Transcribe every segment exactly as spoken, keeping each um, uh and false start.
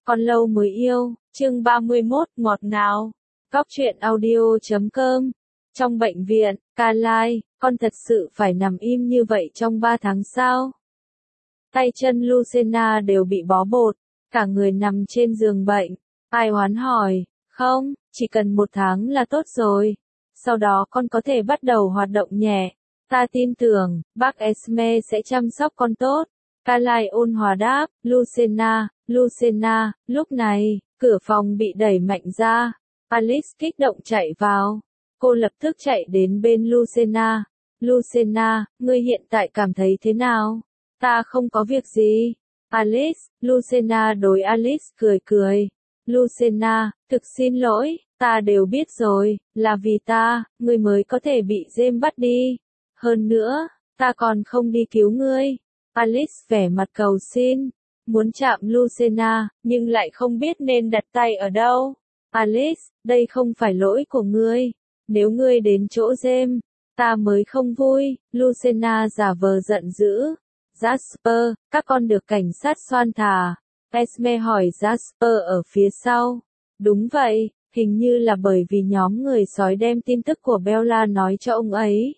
Còn lâu mới yêu, chương ba mươi mốt, ngọt ngào. Góc truyện audio chấm com. Trong bệnh viện, Carly, con thật sự phải nằm im như vậy trong ba tháng sao? Tay chân Lucena đều bị bó bột, cả người nằm trên giường bệnh. Ai oán hỏi, không, chỉ cần một tháng là tốt rồi. Sau đó con có thể bắt đầu hoạt động nhẹ. Ta tin tưởng, bác Esme sẽ chăm sóc con tốt. Carly ôn hòa đáp, Lucena, Lucena, lúc này, cửa phòng bị đẩy mạnh ra. Alice kích động chạy vào. Cô lập tức chạy đến bên Lucena. Lucena, ngươi hiện tại cảm thấy thế nào? Ta không có việc gì. Alice, Lucena đối Alice cười cười. Lucena, thực xin lỗi, ta đều biết rồi, là vì ta, ngươi mới có thể bị James bắt đi. Hơn nữa, ta còn không đi cứu ngươi. Alice vẻ mặt cầu xin, muốn chạm Lucena, nhưng lại không biết nên đặt tay ở đâu. Alice, đây không phải lỗi của ngươi. Nếu ngươi đến chỗ James, ta mới không vui. Lucena giả vờ giận dữ. Jasper, các con được cảnh sát xoan thả. Esme hỏi Jasper ở phía sau. Đúng vậy, hình như là bởi vì nhóm người sói đem tin tức của Bella nói cho ông ấy.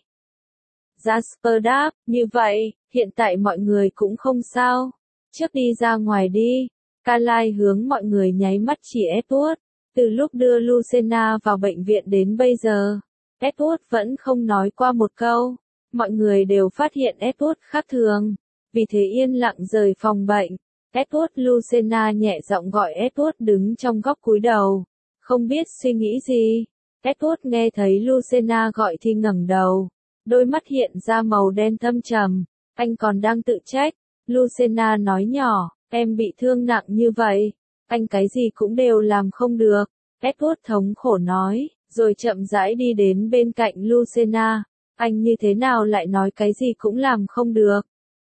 Jasper đáp, như vậy, hiện tại mọi người cũng không sao. Trước đi ra ngoài đi. Carly hướng mọi người nháy mắt chỉ Edward. Từ lúc đưa Lucena vào bệnh viện đến bây giờ, Edward vẫn không nói qua một câu. Mọi người đều phát hiện Edward khác thường. Vì thế yên lặng rời phòng bệnh. Edward Lucena nhẹ giọng gọi Edward đứng trong góc cúi đầu. Không biết suy nghĩ gì. Edward nghe thấy Lucena gọi thì ngẩng đầu. Đôi mắt hiện ra màu đen thâm trầm. Anh còn đang tự trách. Lucena nói nhỏ, em bị thương nặng như vậy. Anh cái gì cũng đều làm không được. Edward thống khổ nói, rồi chậm rãi đi đến bên cạnh Lucena. Anh như thế nào lại nói cái gì cũng làm không được.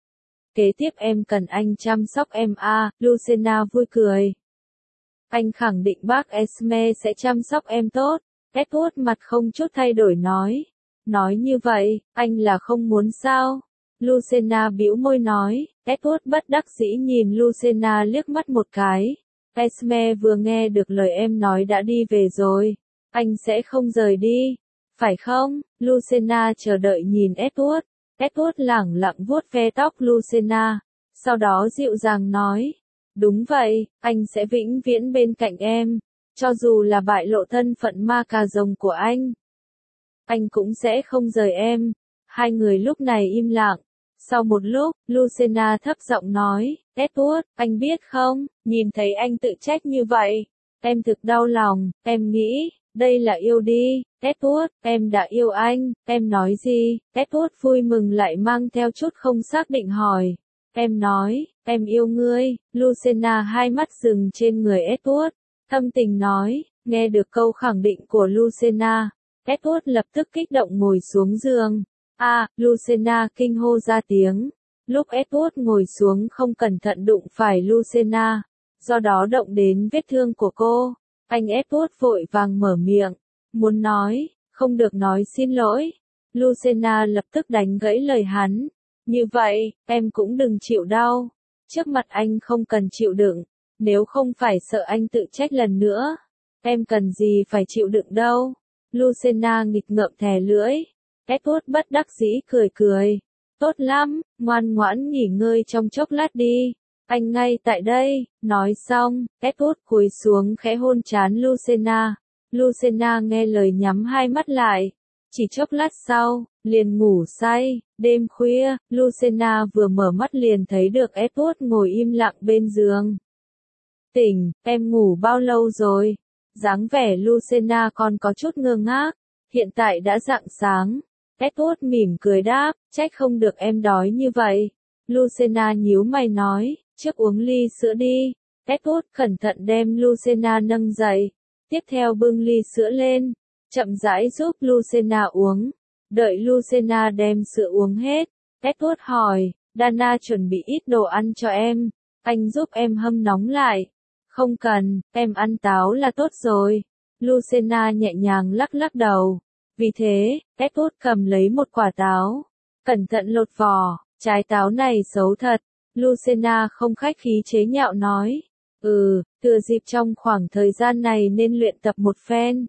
Kế tiếp em cần anh chăm sóc em à, Lucena vui cười. Anh khẳng định bác Esme sẽ chăm sóc em tốt. Edward mặt không chút thay đổi nói. Nói như vậy, anh là không muốn sao? Lucena bĩu môi nói. Edward bất đắc dĩ nhìn Lucena liếc mắt một cái. Esme vừa nghe được lời em nói đã đi về rồi. Anh sẽ không rời đi. Phải không? Lucena chờ đợi nhìn Edward. Edward lẳng lặng vuốt ve tóc Lucena. Sau đó dịu dàng nói. Đúng vậy, anh sẽ vĩnh viễn bên cạnh em. Cho dù là bại lộ thân phận ma cà rồng của anh. Anh cũng sẽ không rời em. Hai người lúc này im lặng. Sau một lúc, Lucena thấp giọng nói, Edward, anh biết không, nhìn thấy anh tự trách như vậy. Em thực đau lòng, em nghĩ, đây là yêu đi. Edward, em đã yêu anh, em nói gì? Edward vui mừng lại mang theo chút không xác định hỏi. Em nói, em yêu ngươi. Lucena hai mắt dừng trên người Edward. Thâm tình nói, nghe được câu khẳng định của Lucena. Edward lập tức kích động ngồi xuống giường. À, Lucena kinh hô ra tiếng. Lúc Edward ngồi xuống không cẩn thận đụng phải Lucena. Do đó động đến vết thương của cô. Anh Edward vội vàng mở miệng. Muốn nói, không được nói xin lỗi. Lucena lập tức đánh gãy lời hắn. Như vậy, em cũng đừng chịu đau. Trước mặt anh không cần chịu đựng. Nếu không phải sợ anh tự trách lần nữa. Em cần gì phải chịu đựng đâu. Lucena nghịch ngợm thè lưỡi. Edward bất đắc dĩ cười cười. Tốt lắm, ngoan ngoãn nghỉ ngơi trong chốc lát đi. Anh ngay tại đây. Nói xong, Edward cúi xuống khẽ hôn trán Lucena. Lucena nghe lời nhắm hai mắt lại. Chỉ chốc lát sau, liền ngủ say. Đêm khuya, Lucena vừa mở mắt liền thấy được Edward ngồi im lặng bên giường. Tỉnh, em ngủ bao lâu rồi? Dáng vẻ Lucena còn có chút ngơ ngác. Hiện tại đã rạng sáng. Edward mỉm cười đáp, trách không được em đói như vậy. Lucena nhíu mày nói, trước uống ly sữa đi. Edward cẩn thận đem Lucena nâng dậy. Tiếp theo bưng ly sữa lên. Chậm rãi giúp Lucena uống. Đợi Lucena đem sữa uống hết. Edward hỏi, Dana chuẩn bị ít đồ ăn cho em. Anh giúp em hâm nóng lại. Không cần, em ăn táo là tốt rồi. Lucena nhẹ nhàng lắc lắc đầu. Vì thế, Edward cầm lấy một quả táo. Cẩn thận lột vỏ, trái táo này xấu thật. Lucena không khách khí chế nhạo nói. Ừ, thừa dịp trong khoảng thời gian này nên luyện tập một phen.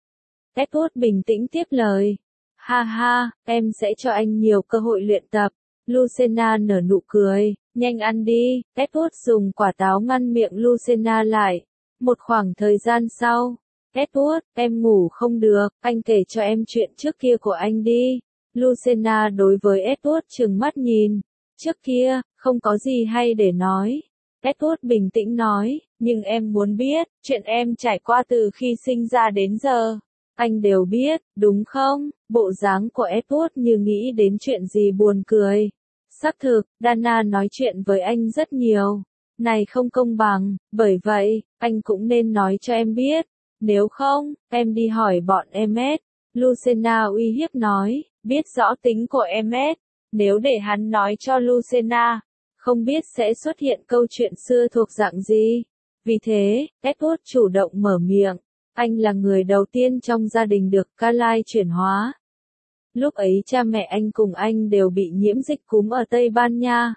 Edward bình tĩnh tiếp lời. Ha ha, em sẽ cho anh nhiều cơ hội luyện tập. Lucena nở nụ cười. Nhanh ăn đi. Edward dùng quả táo ngăn miệng Lucena lại. Một khoảng thời gian sau. Edward, em ngủ không được, anh kể cho em chuyện trước kia của anh đi. Lucena đối với Edward trừng mắt nhìn. Trước kia, không có gì hay để nói. Edward bình tĩnh nói, nhưng em muốn biết, chuyện em trải qua từ khi sinh ra đến giờ. Anh đều biết, đúng không? Bộ dáng của Edward như nghĩ đến chuyện gì buồn cười. Xác thực, Dana nói chuyện với anh rất nhiều. Này không công bằng, bởi vậy, anh cũng nên nói cho em biết. Nếu không, em đi hỏi bọn Emmet. Lucena uy hiếp nói, biết rõ tính của Emmet. Nếu để hắn nói cho Lucena, không biết sẽ xuất hiện câu chuyện xưa thuộc dạng gì. Vì thế, Edward chủ động mở miệng. Anh là người đầu tiên trong gia đình được Carlisle chuyển hóa. Lúc ấy cha mẹ anh cùng anh đều bị nhiễm dịch cúm ở Tây Ban Nha.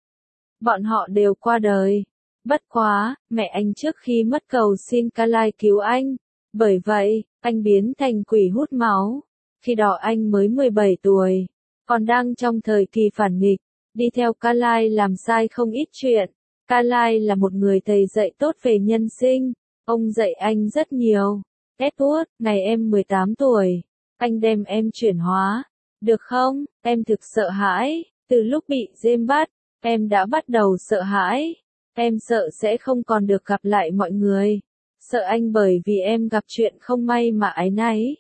Bọn họ đều qua đời. Bất quá, mẹ anh trước khi mất cầu xin Carlisle cứu anh. Bởi vậy, anh biến thành quỷ hút máu. Khi đó anh mới mười bảy tuổi, còn đang trong thời kỳ phản nghịch, đi theo Carlisle làm sai không ít chuyện. Carlisle là một người thầy dạy tốt về nhân sinh, ông dạy anh rất nhiều. Edward, ngày em mười tám tuổi, anh đem em chuyển hóa, được không? Em thực sợ hãi, từ lúc bị James bắt, em đã bắt đầu sợ hãi. Em sợ sẽ không còn được gặp lại mọi người. Sợ anh bởi vì em gặp chuyện không may mà áy náy.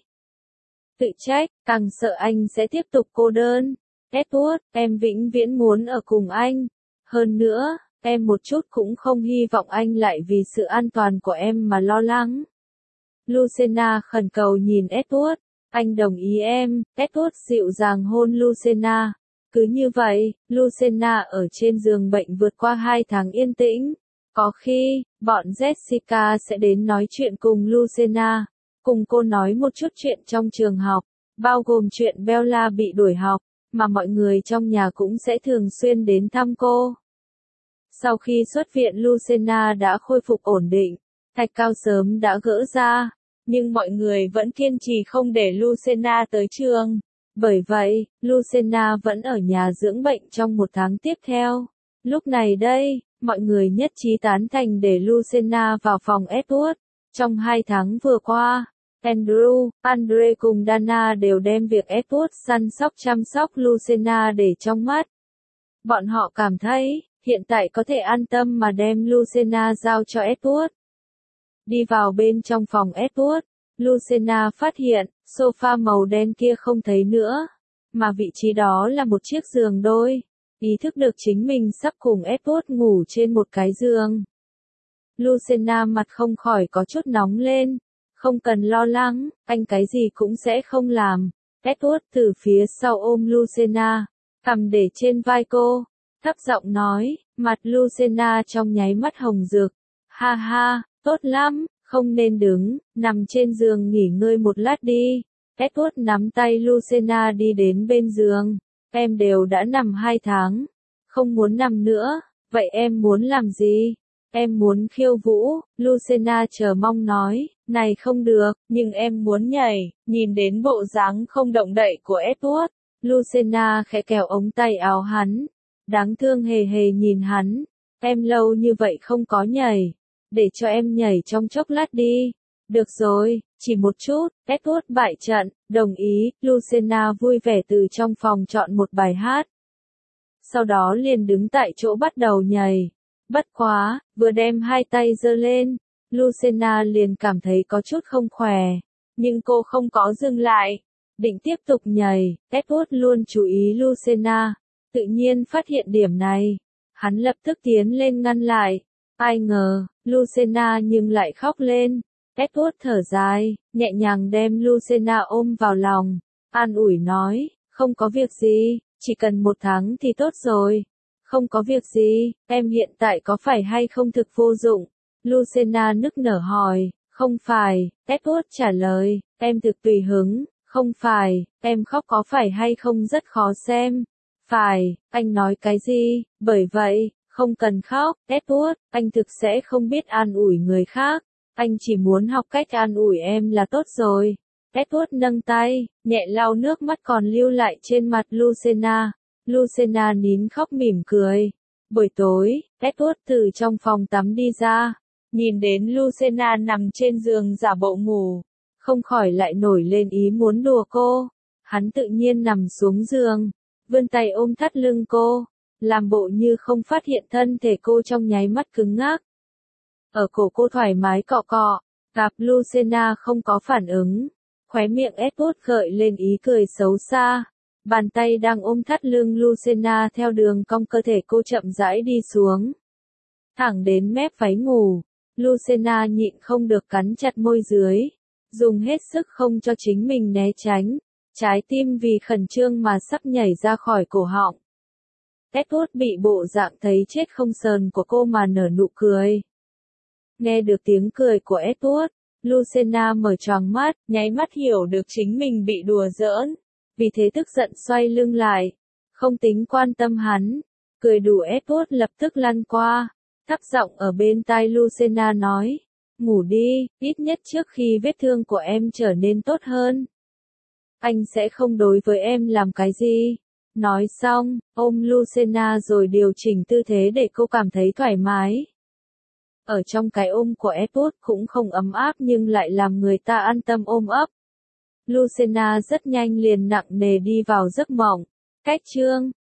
Tự trách, càng sợ anh sẽ tiếp tục cô đơn. Edward, em vĩnh viễn muốn ở cùng anh. Hơn nữa, em một chút cũng không hy vọng anh lại vì sự an toàn của em mà lo lắng. Lucena khẩn cầu nhìn Edward. Anh đồng ý em. Edward dịu dàng hôn Lucena. Cứ như vậy, Lucena ở trên giường bệnh vượt qua hai tháng yên tĩnh. Có khi, bọn Jessica sẽ đến nói chuyện cùng Lucena. Cùng cô nói một chút chuyện trong trường học, bao gồm chuyện Bella bị đuổi học, mà mọi người trong nhà cũng sẽ thường xuyên đến thăm cô. Sau khi xuất viện Lucena đã khôi phục ổn định, thạch cao sớm đã gỡ ra, nhưng mọi người vẫn kiên trì không để Lucena tới trường. Bởi vậy, Lucena vẫn ở nhà dưỡng bệnh trong một tháng tiếp theo. Lúc này đây, mọi người nhất trí tán thành để Lucena vào phòng Edward. Trong hai tháng vừa qua, Andrew, Andre cùng Dana đều đem việc Edward săn sóc chăm sóc Lucena để trong mắt. Bọn họ cảm thấy, hiện tại có thể an tâm mà đem Lucena giao cho Edward. Đi vào bên trong phòng Edward, Lucena phát hiện, sofa màu đen kia không thấy nữa, mà vị trí đó là một chiếc giường đôi. Ý thức được chính mình sắp cùng Edward ngủ trên một cái giường. Lucena mặt không khỏi có chút nóng lên. Không cần lo lắng, anh cái gì cũng sẽ không làm. Edward từ phía sau ôm Lucena, cầm để trên vai cô, thấp giọng nói, mặt Lucena trong nháy mắt hồng rực. Ha ha, tốt lắm, không nên đứng, nằm trên giường nghỉ ngơi một lát đi. Edward nắm tay Lucena đi đến bên giường. Em đều đã nằm hai tháng, không muốn nằm nữa, vậy em muốn làm gì? Em muốn khiêu vũ, Lucena chờ mong nói, này không được, nhưng em muốn nhảy. Nhìn đến bộ dáng không động đậy của Edward, Lucena khẽ kéo ống tay áo hắn, đáng thương hề hề nhìn hắn, em lâu như vậy không có nhảy, để cho em nhảy trong chốc lát đi. Được rồi, chỉ một chút. Edward bại trận, đồng ý. Lucena vui vẻ từ trong phòng chọn một bài hát. Sau đó liền đứng tại chỗ bắt đầu nhảy. Bất quá, vừa đem hai tay giơ lên, Lucena liền cảm thấy có chút không khỏe. Nhưng cô không có dừng lại, định tiếp tục nhảy. Edward luôn chú ý Lucena, tự nhiên phát hiện điểm này. Hắn lập tức tiến lên ngăn lại. Ai ngờ, Lucena nhưng lại khóc lên. Edward thở dài, nhẹ nhàng đem Lucena ôm vào lòng, an ủi nói, không có việc gì, chỉ cần một tháng thì tốt rồi. Không có việc gì, em hiện tại có phải hay không thực vô dụng? Lucena nức nở hỏi, không phải, Edward trả lời, em thực tùy hứng, không phải, em khóc có phải hay không rất khó xem. Phải, anh nói cái gì, bởi vậy, Không cần khóc, Edward, anh thực sẽ không biết an ủi người khác. Anh chỉ muốn học cách an ủi em là tốt rồi. Edward nâng tay, nhẹ lau nước mắt còn lưu lại trên mặt Lucena. Lucena nín khóc mỉm cười. Buổi tối, Edward từ trong phòng tắm đi ra, nhìn đến Lucena nằm trên giường giả bộ ngủ, không khỏi lại nổi lên ý muốn đùa cô. Hắn tự nhiên nằm xuống giường, vươn tay ôm thắt lưng cô, làm bộ như không phát hiện thân thể cô trong nháy mắt cứng ngắc. Ở cổ cô thoải mái cọ cọ, gặp Lucena không có phản ứng, khóe miệng Edward gợi lên ý cười xấu xa. Bàn tay đang ôm thắt lưng Lucena theo đường cong cơ thể cô chậm rãi đi xuống, thẳng đến mép váy ngủ. Lucena nhịn không được cắn chặt môi dưới, dùng hết sức không cho chính mình né tránh, trái tim vì khẩn trương mà sắp nhảy ra khỏi cổ họng. Edward bị bộ dạng thấy chết không sờn của cô mà nở nụ cười. Nghe được tiếng cười của Edward, Lucena mở choàng mắt, nháy mắt hiểu được chính mình bị đùa giỡn, vì thế tức giận xoay lưng lại, không tính quan tâm hắn, cười đùa. Edward lập tức lăn qua, thấp giọng ở bên tai Lucena nói, ngủ đi, ít nhất trước khi vết thương của em trở nên tốt hơn. Anh sẽ không đối với em làm cái gì. Nói xong, ôm Lucena rồi điều chỉnh tư thế để cô cảm thấy thoải mái. Ở trong cái ôm của Edward cũng không ấm áp nhưng lại làm người ta an tâm ôm ấp. Lucena rất nhanh liền nặng nề đi vào giấc mộng. Cách chương